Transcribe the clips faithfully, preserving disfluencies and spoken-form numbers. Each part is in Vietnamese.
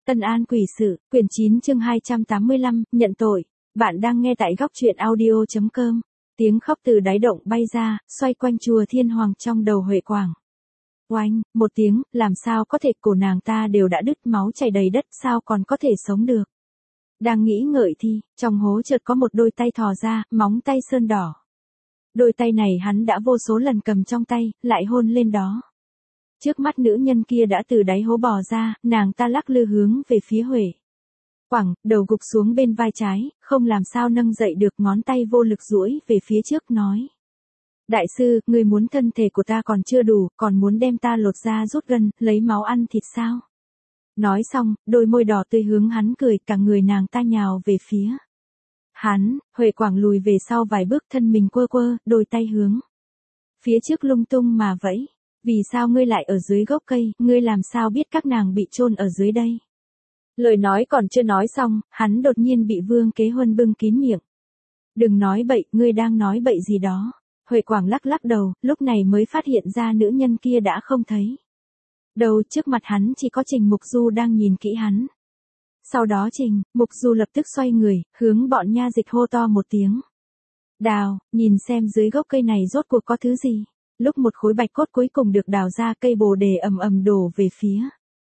Tân An Quỷ Sự, quyển chín chương hai trăm tám mươi lăm, nhận tội. Bạn đang nghe tại góc truyện audio chấm com. Tiếng khóc từ đáy động bay ra, xoay quanh chùa Thiên Hoàng trong đầu Huệ Quảng. Oanh, một tiếng, làm sao có thể, cổ nàng ta đều đã đứt, máu chảy đầy đất, sao còn có thể sống được. Đang nghĩ ngợi thì, trong hố chợt có một đôi tay thò ra, móng tay sơn đỏ. Đôi tay này hắn đã vô số lần cầm trong tay, lại hôn lên đó. Trước mắt nữ nhân kia đã từ đáy hố bò ra, nàng ta lắc lư hướng về phía Huệ Quảng, đầu gục xuống bên vai trái, không làm sao nâng dậy được, ngón tay vô lực duỗi về phía trước nói. Đại sư, người muốn thân thể của ta còn chưa đủ, còn muốn đem ta lột da rút gân, lấy máu ăn thịt sao? Nói xong, đôi môi đỏ tươi hướng hắn cười, cả người nàng ta nhào về phía hắn. Huệ Quảng lùi về sau vài bước, thân mình quơ quơ, đôi tay hướng phía trước lung tung mà vẫy. Vì sao ngươi lại ở dưới gốc cây, ngươi làm sao biết các nàng bị chôn ở dưới đây? Lời nói còn chưa nói xong, hắn đột nhiên bị Vương Kế Huân bưng kín miệng. Đừng nói bậy, ngươi đang nói bậy gì đó. Huệ Quảng lắc lắc đầu, lúc này mới phát hiện ra nữ nhân kia đã không thấy. Đầu trước mặt hắn chỉ có Trình Mục Du đang nhìn kỹ hắn. Sau đó Trình Mục Du lập tức xoay người, hướng bọn nha dịch hô to một tiếng. Đào, nhìn xem dưới gốc cây này rốt cuộc có thứ gì. Lúc một khối bạch cốt cuối cùng được đào ra, cây bồ đề ầm ầm đổ về phía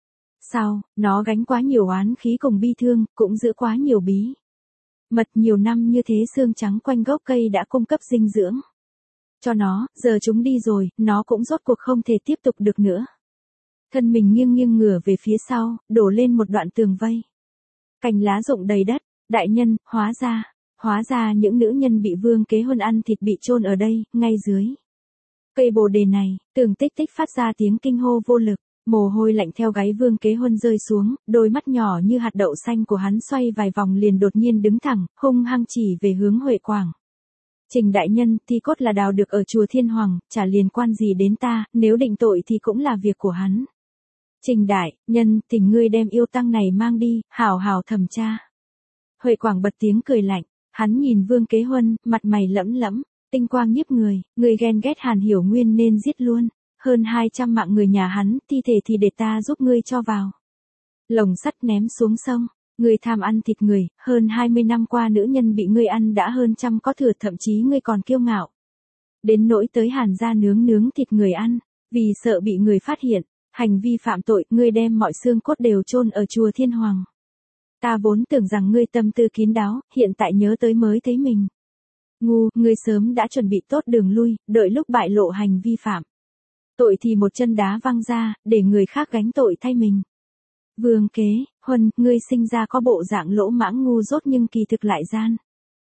sau, nó gánh quá nhiều oán khí cùng bi thương, cũng giữ quá nhiều bí mật nhiều năm, như thế xương trắng quanh gốc cây đã cung cấp dinh dưỡng cho nó, giờ chúng đi rồi, nó cũng rốt cuộc không thể tiếp tục được nữa. Thân mình nghiêng nghiêng ngửa về phía sau, đổ lên một đoạn tường vây. Cành lá rụng đầy đất, đại nhân, hóa ra, hóa ra những nữ nhân bị Vương Kế Huân ăn thịt bị chôn ở đây, ngay dưới cây bồ đề này. Tường tích tích phát ra tiếng kinh hô vô lực, mồ hôi lạnh theo gáy Vương Kế Huân rơi xuống, đôi mắt nhỏ như hạt đậu xanh của hắn xoay vài vòng liền đột nhiên đứng thẳng, hung hăng chỉ về hướng Huệ Quảng. Trình đại nhân, thi cốt là đào được ở chùa Thiên Hoàng, chả liên quan gì đến ta, nếu định tội thì cũng là việc của hắn. Trình đại nhân, thỉnh ngươi đem yêu tăng này mang đi, hảo hảo thẩm tra. Huệ Quảng bật tiếng cười lạnh, hắn nhìn Vương Kế Huân, mặt mày lẫm lẫm. Tinh quang nhiếp người, người ghen ghét Hàn Hiểu Nguyên nên giết luôn, hơn hai trăm mạng người nhà hắn, thi thể thì để ta giúp ngươi cho vào lồng sắt ném xuống sông. Ngươi tham ăn thịt người, hơn hai mươi năm qua nữ nhân bị ngươi ăn đã hơn trăm có thừa, thậm chí ngươi còn kiêu ngạo đến nỗi tới Hàn gia nướng nướng thịt người ăn, vì sợ bị người phát hiện hành vi phạm tội, ngươi đem mọi xương cốt đều chôn ở chùa Thiên Hoàng. Ta vốn tưởng rằng ngươi tâm tư kín đáo, hiện tại nhớ tới mới thấy mình ngu, ngươi sớm đã chuẩn bị tốt đường lui, đợi lúc bại lộ hành vi phạm tội thì một chân đá văng ra, để người khác gánh tội thay mình. Vương Kế Huân, ngươi sinh ra có bộ dạng lỗ mãng ngu dốt nhưng kỳ thực lại gian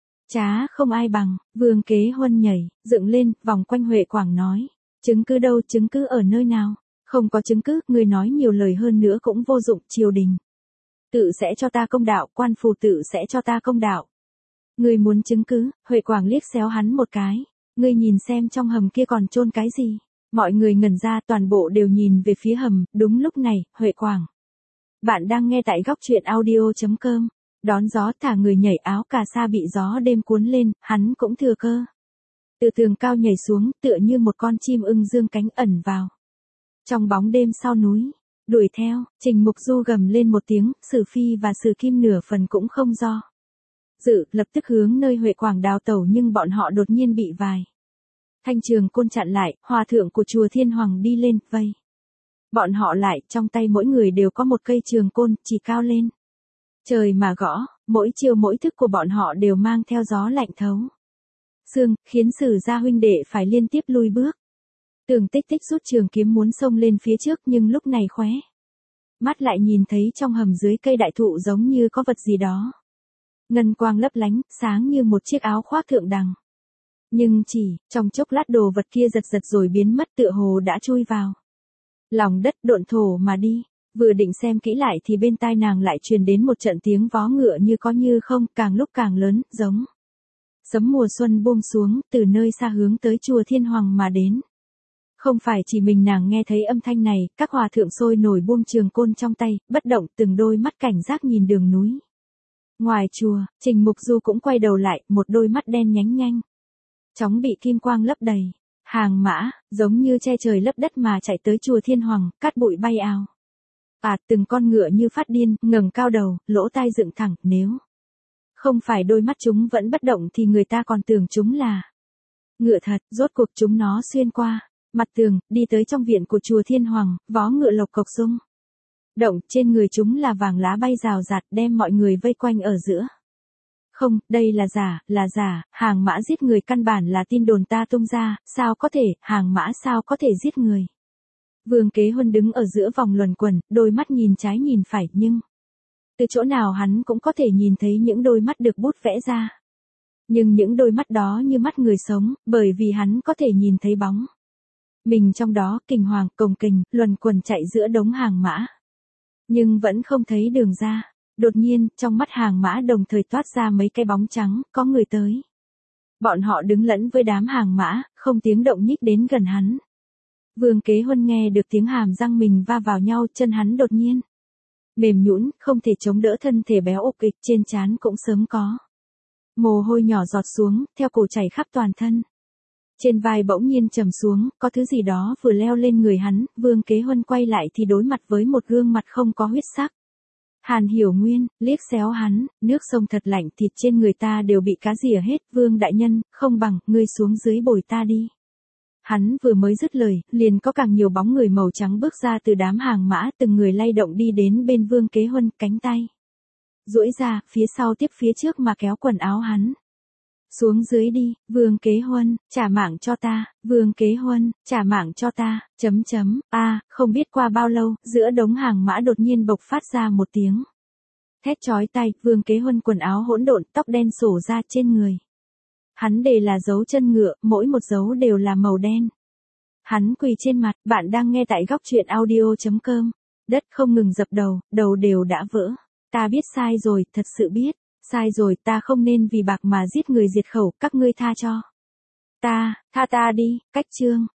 trá không ai bằng. Vương Kế Huân nhảy dựng lên, vòng quanh Huệ Quảng nói, chứng cứ đâu, chứng cứ ở nơi nào? Không có chứng cứ, ngươi nói nhiều lời hơn nữa cũng vô dụng, triều đình tự sẽ cho ta công đạo, quan phủ tự sẽ cho ta công đạo. Ngươi muốn chứng cứ? Huệ Quảng liếc xéo hắn một cái. Ngươi nhìn xem trong hầm kia còn chôn cái gì? Mọi người ngẩn ra, toàn bộ đều nhìn về phía hầm. Đúng lúc này, Huệ Quảng. Bạn đang nghe tại góc truyện audio chấm com. Đón gió, thả người nhảy, áo cà sa bị gió đêm cuốn lên, hắn cũng thừa cơ từ tường cao nhảy xuống, tựa như một con chim ưng dương cánh ẩn vào trong bóng đêm sau núi. Đuổi theo, Trình Mục Du gầm lên một tiếng, Sử Phi và Sử Kim nửa phần cũng không do dự, lập tức hướng nơi Huệ Quảng đào tẩu, nhưng bọn họ đột nhiên bị vài thanh trường côn chặn lại. Hòa thượng của chùa Thiên Hoàng đi lên, vây bọn họ lại, trong tay mỗi người đều có một cây trường côn, chỉ cao lên trời mà gõ, mỗi chiêu mỗi thức của bọn họ đều mang theo gió lạnh thấu xương, khiến Sử gia huynh đệ phải liên tiếp lui bước. Tường Tích Tích rút trường kiếm muốn xông lên phía trước, nhưng lúc này khóe mắt lại nhìn thấy trong hầm dưới cây đại thụ giống như có vật gì đó ngân quang lấp lánh, sáng như một chiếc áo khoác thượng đẳng. Nhưng chỉ trong chốc lát đồ vật kia giật giật rồi biến mất, tựa hồ đã chui vào lòng đất, độn thổ mà đi. Vừa định xem kỹ lại thì bên tai nàng lại truyền đến một trận tiếng vó ngựa như có như không, càng lúc càng lớn, giống sấm mùa xuân buông xuống, từ nơi xa hướng tới chùa Thiên Hoàng mà đến. Không phải chỉ mình nàng nghe thấy âm thanh này, các hòa thượng sôi nổi buông trường côn trong tay, bất động, từng đôi mắt cảnh giác nhìn đường núi ngoài chùa. Trình Mục Du cũng quay đầu lại, một đôi mắt đen nhánh nhanh chóng bị kim quang lấp đầy. Hàng mã giống như che trời lấp đất mà chạy tới chùa Thiên Hoàng, cát bụi bay ào À, từng con ngựa như phát điên, ngẩng cao đầu, lỗ tai dựng thẳng, nếu không phải đôi mắt chúng vẫn bất động thì người ta còn tưởng chúng là ngựa thật. Rốt cuộc chúng nó xuyên qua mặt tường, đi tới trong viện của chùa Thiên Hoàng, vó ngựa lộc cộc rung động, trên người chúng là vàng lá bay rào rạt, đem mọi người vây quanh ở giữa. Không, đây là giả, là giả, Hàng Mã giết người căn bản là tin đồn ta tung ra, sao có thể, Hàng Mã sao có thể giết người. Vương Kế Huân đứng ở giữa vòng luẩn quẩn, đôi mắt nhìn trái nhìn phải, nhưng từ chỗ nào hắn cũng có thể nhìn thấy những đôi mắt được bút vẽ ra. Nhưng những đôi mắt đó như mắt người sống, bởi vì hắn có thể nhìn thấy bóng mình trong đó, kinh hoàng, cồng kềnh, luẩn quẩn chạy giữa đống Hàng Mã. Nhưng vẫn không thấy đường ra. Đột nhiên, trong mắt Hàng Mã đồng thời toát ra mấy cái bóng trắng, có người tới. Bọn họ đứng lẫn với đám Hàng Mã, không tiếng động nhích đến gần hắn. Vương Kế Huân nghe được tiếng hàm răng mình va vào nhau, chân hắn đột nhiên mềm nhũn, không thể chống đỡ, thân thể béo ục ịch, trên trán cũng sớm có mồ hôi nhỏ giọt xuống, theo cổ chảy khắp toàn thân. Trên vai bỗng nhiên trầm xuống, có thứ gì đó vừa leo lên người hắn. Vương Kế Huân quay lại thì đối mặt với một gương mặt không có huyết sắc. Hàn Hiểu Nguyên, liếc xéo hắn, nước sông thật lạnh, thịt trên người ta đều bị cá rỉa hết. Vương đại nhân, không bằng, ngươi xuống dưới bồi ta đi. Hắn vừa mới dứt lời, liền có càng nhiều bóng người màu trắng bước ra từ đám Hàng Mã, từng người lay động đi đến bên Vương Kế Huân, cánh tay duỗi ra, phía sau tiếp phía trước mà kéo quần áo hắn. Xuống dưới đi, Vương Kế Huân, trả mạng cho ta, Vương Kế Huân, trả mạng cho ta, chấm chấm, a à, không biết qua bao lâu, giữa đống Hàng Mã đột nhiên bộc phát ra một tiếng thét chói tai. Vương Kế Huân quần áo hỗn độn, tóc đen xổ ra trên người. Hắn để là dấu chân ngựa, mỗi một dấu đều là màu đen. Hắn quỳ trên mặt, bạn đang nghe tại góc truyện audio chấm com. Đất không ngừng dập đầu, đầu đều đã vỡ. Ta biết sai rồi, thật sự biết. Sai rồi, ta không nên vì bạc mà giết người diệt khẩu, các ngươi tha cho ta, tha ta đi. Cách chương